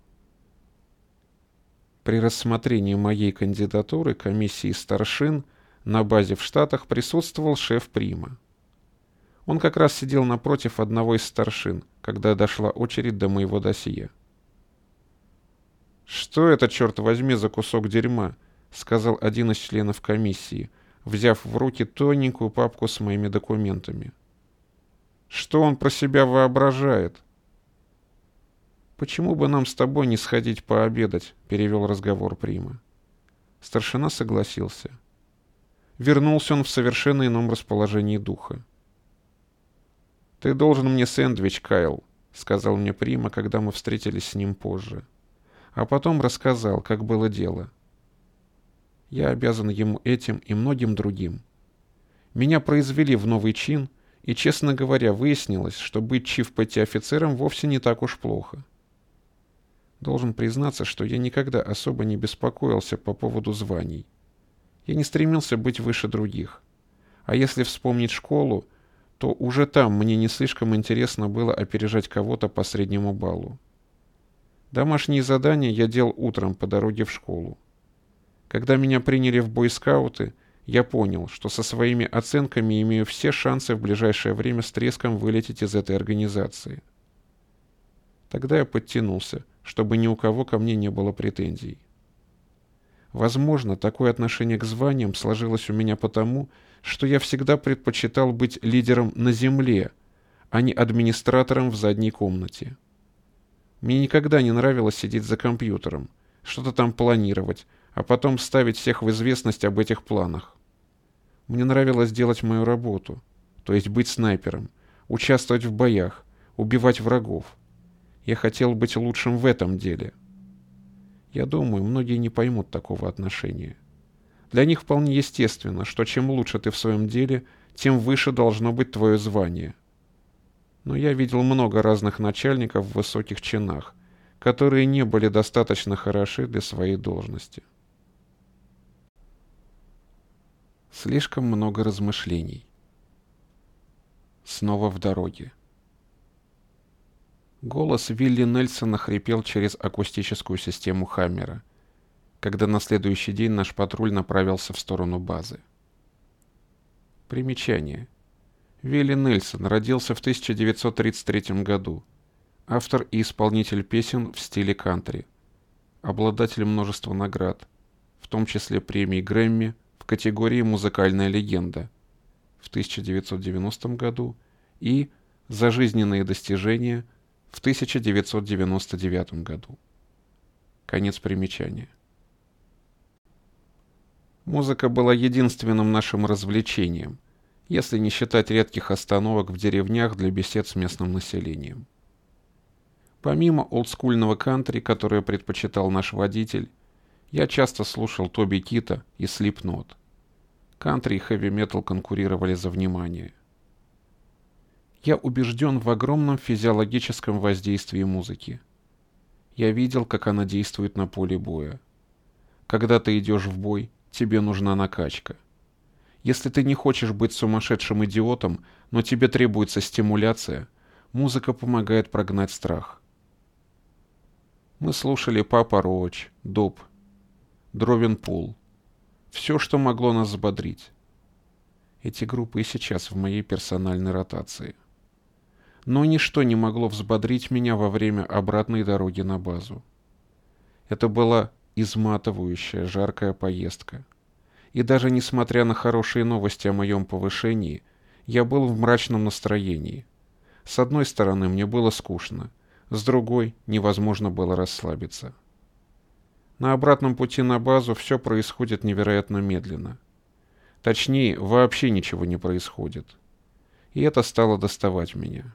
При рассмотрении моей кандидатуры комиссии старшин на базе в Штатах присутствовал шеф Прима. Он как раз сидел напротив одного из старшин, когда дошла очередь до моего досье. «Что это, черт возьми, за кусок дерьма?» — сказал один из членов комиссии, взяв в руки тоненькую папку с моими документами. «Что он про себя воображает?» «Почему бы нам с тобой не сходить пообедать?» — перевел разговор Прима. Старшина согласился. Вернулся он в совершенно ином расположении духа. «Ты должен мне сэндвич, Кайл», — сказал мне Прима, когда мы встретились с ним позже. А потом рассказал, как было дело. Я обязан ему этим и многим другим. Меня произвели в новый чин, и, честно говоря, выяснилось, что быть Chief Petty офицером вовсе не так уж плохо. Должен признаться, что я никогда особо не беспокоился по поводу званий. Я не стремился быть выше других. А если вспомнить школу, то уже там мне не слишком интересно было опережать кого-то по среднему баллу. Домашние задания я делал утром по дороге в школу. Когда меня приняли в бойскауты, я понял, что со своими оценками имею все шансы в ближайшее время с треском вылететь из этой организации. Тогда я подтянулся, чтобы ни у кого ко мне не было претензий. Возможно, такое отношение к званиям сложилось у меня потому, что я всегда предпочитал быть лидером на земле, а не администратором в задней комнате. Мне никогда не нравилось сидеть за компьютером, что-то там планировать, а потом ставить всех в известность об этих планах. Мне нравилось делать мою работу, то есть быть снайпером, участвовать в боях, убивать врагов. Я хотел быть лучшим в этом деле. Я думаю, многие не поймут такого отношения. Для них вполне естественно, что чем лучше ты в своем деле, тем выше должно быть твое звание. Но я видел много разных начальников в высоких чинах, которые не были достаточно хороши для своей должности. Слишком много размышлений. снова в дороге. Голос Вилли Нельсона хрипел через акустическую систему Хаммера, когда на следующий день наш патруль направился в сторону базы. Примечание. Вилли Нельсон родился в тысяча девятьсот тридцать третьем году. Автор и исполнитель песен в стиле кантри. Обладатель множества наград, в том числе премии Грэмми в категории «Музыкальная легенда» в тысяча девятьсот девяностом году и «За жизненные достижения» в тысяча девятьсот девяносто девятом году. Конец примечания. Музыка была единственным нашим развлечением, если не считать редких остановок в деревнях для бесед с местным населением. Помимо олдскульного кантри, которое предпочитал наш водитель, я часто слушал Тоби Кита и Слипнот. Кантри и хэви-метал конкурировали за внимание. Я убежден в огромном физиологическом воздействии музыки. Я видел, как она действует на поле боя. Когда ты идешь в бой, тебе нужна накачка. Если ты не хочешь быть сумасшедшим идиотом, но тебе требуется стимуляция, музыка помогает прогнать страх. Мы слушали Папа Роуч, Доб, Дровин Пул. Все, что могло нас взбодрить. Эти группы и сейчас в моей персональной ротации. Но ничто не могло взбодрить меня во время обратной дороги на базу. Это была изматывающая, жаркая поездка. И даже несмотря на хорошие новости о моем повышении, я был в мрачном настроении. С одной стороны, мне было скучно, с другой, невозможно было расслабиться. На обратном пути на базу все происходит невероятно медленно. Точнее, вообще ничего не происходит. И это стало доставать меня.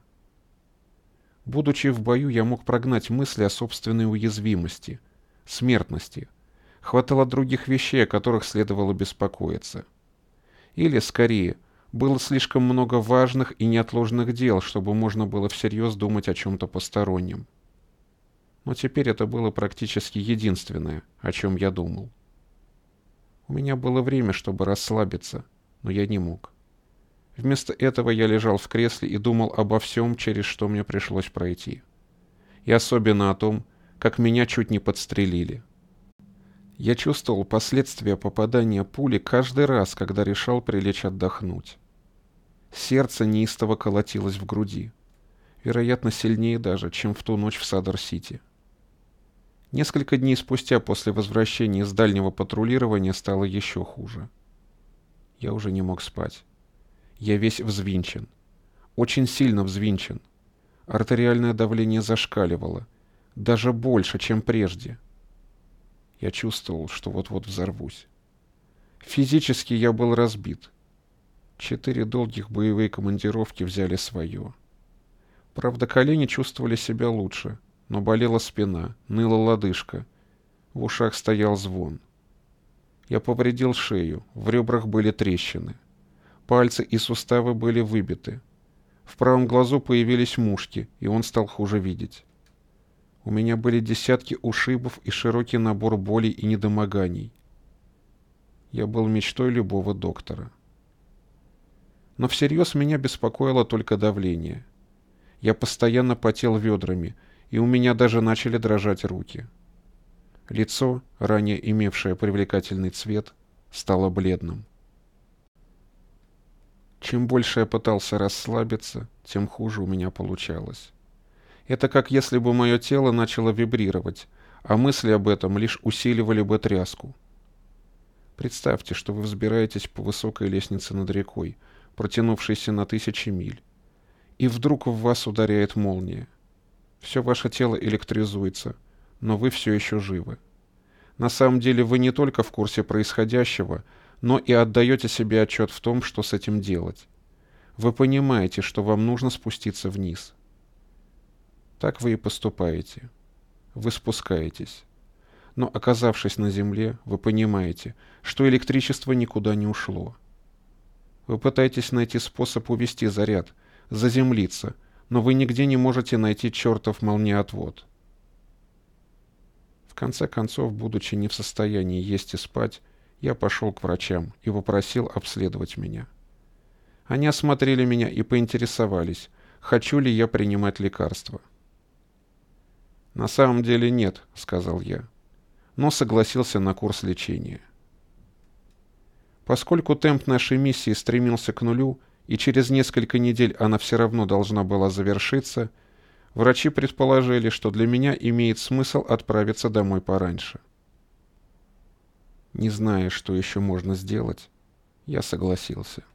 Будучи в бою, я мог прогнать мысли о собственной уязвимости, смертности. Хватало других вещей, о которых следовало беспокоиться. Или, скорее, было слишком много важных и неотложных дел, чтобы можно было всерьез думать о чем-то постороннем. Но теперь это было практически единственное, о чем я думал. У меня было время, чтобы расслабиться, но я не мог. Вместо этого я лежал в кресле и думал обо всем, через что мне пришлось пройти. И особенно о том, как меня чуть не подстрелили. Я чувствовал последствия попадания пули каждый раз, когда решал прилечь отдохнуть. Сердце неистово колотилось в груди, вероятно, сильнее даже, чем в ту ночь в Садер-Сити. Несколько дней спустя после возвращения из дальнего патрулирования стало еще хуже. Я уже не мог спать. Я весь взвинчен. Очень сильно взвинчен. Артериальное давление зашкаливало. Даже больше, чем прежде. Я чувствовал, что вот-вот взорвусь. Физически я был разбит. Четыре долгих боевые командировки взяли свое. Правда, колени чувствовали себя лучше, но болела спина, ныла лодыжка. В ушах стоял звон. Я повредил шею, в ребрах были трещины. Пальцы и суставы были выбиты. В правом глазу появились мушки, и он стал хуже видеть. У меня были десятки ушибов и широкий набор болей и недомоганий. Я был мечтой любого доктора. Но всерьез меня беспокоило только давление. Я постоянно потел ведрами, и у меня даже начали дрожать руки. Лицо, ранее имевшее привлекательный цвет, стало бледным. Чем больше я пытался расслабиться, тем хуже у меня получалось. Это как если бы мое тело начало вибрировать, а мысли об этом лишь усиливали бы тряску. Представьте, что вы взбираетесь по высокой лестнице над рекой, протянувшейся на тысячи миль, и вдруг в вас ударяет молния. Все ваше тело электризуется, но вы все еще живы. На самом деле вы не только в курсе происходящего, но и отдаете себе отчет в том, что с этим делать. Вы понимаете, что вам нужно спуститься вниз. Так вы и поступаете. Вы спускаетесь. Но, оказавшись на земле, вы понимаете, что электричество никуда не ушло. Вы пытаетесь найти способ увести заряд, заземлиться, но вы нигде не можете найти чертов молниеотвод. В конце концов, будучи не в состоянии есть и спать, я пошел к врачам и попросил обследовать меня. Они осмотрели меня и поинтересовались, хочу ли я принимать лекарства. «На самом деле нет», — сказал я, но согласился на курс лечения. Поскольку темп нашей миссии стремился к нулю, и через несколько недель она все равно должна была завершиться, врачи предположили, что для меня имеет смысл отправиться домой пораньше. Не зная, что еще можно сделать, я согласился.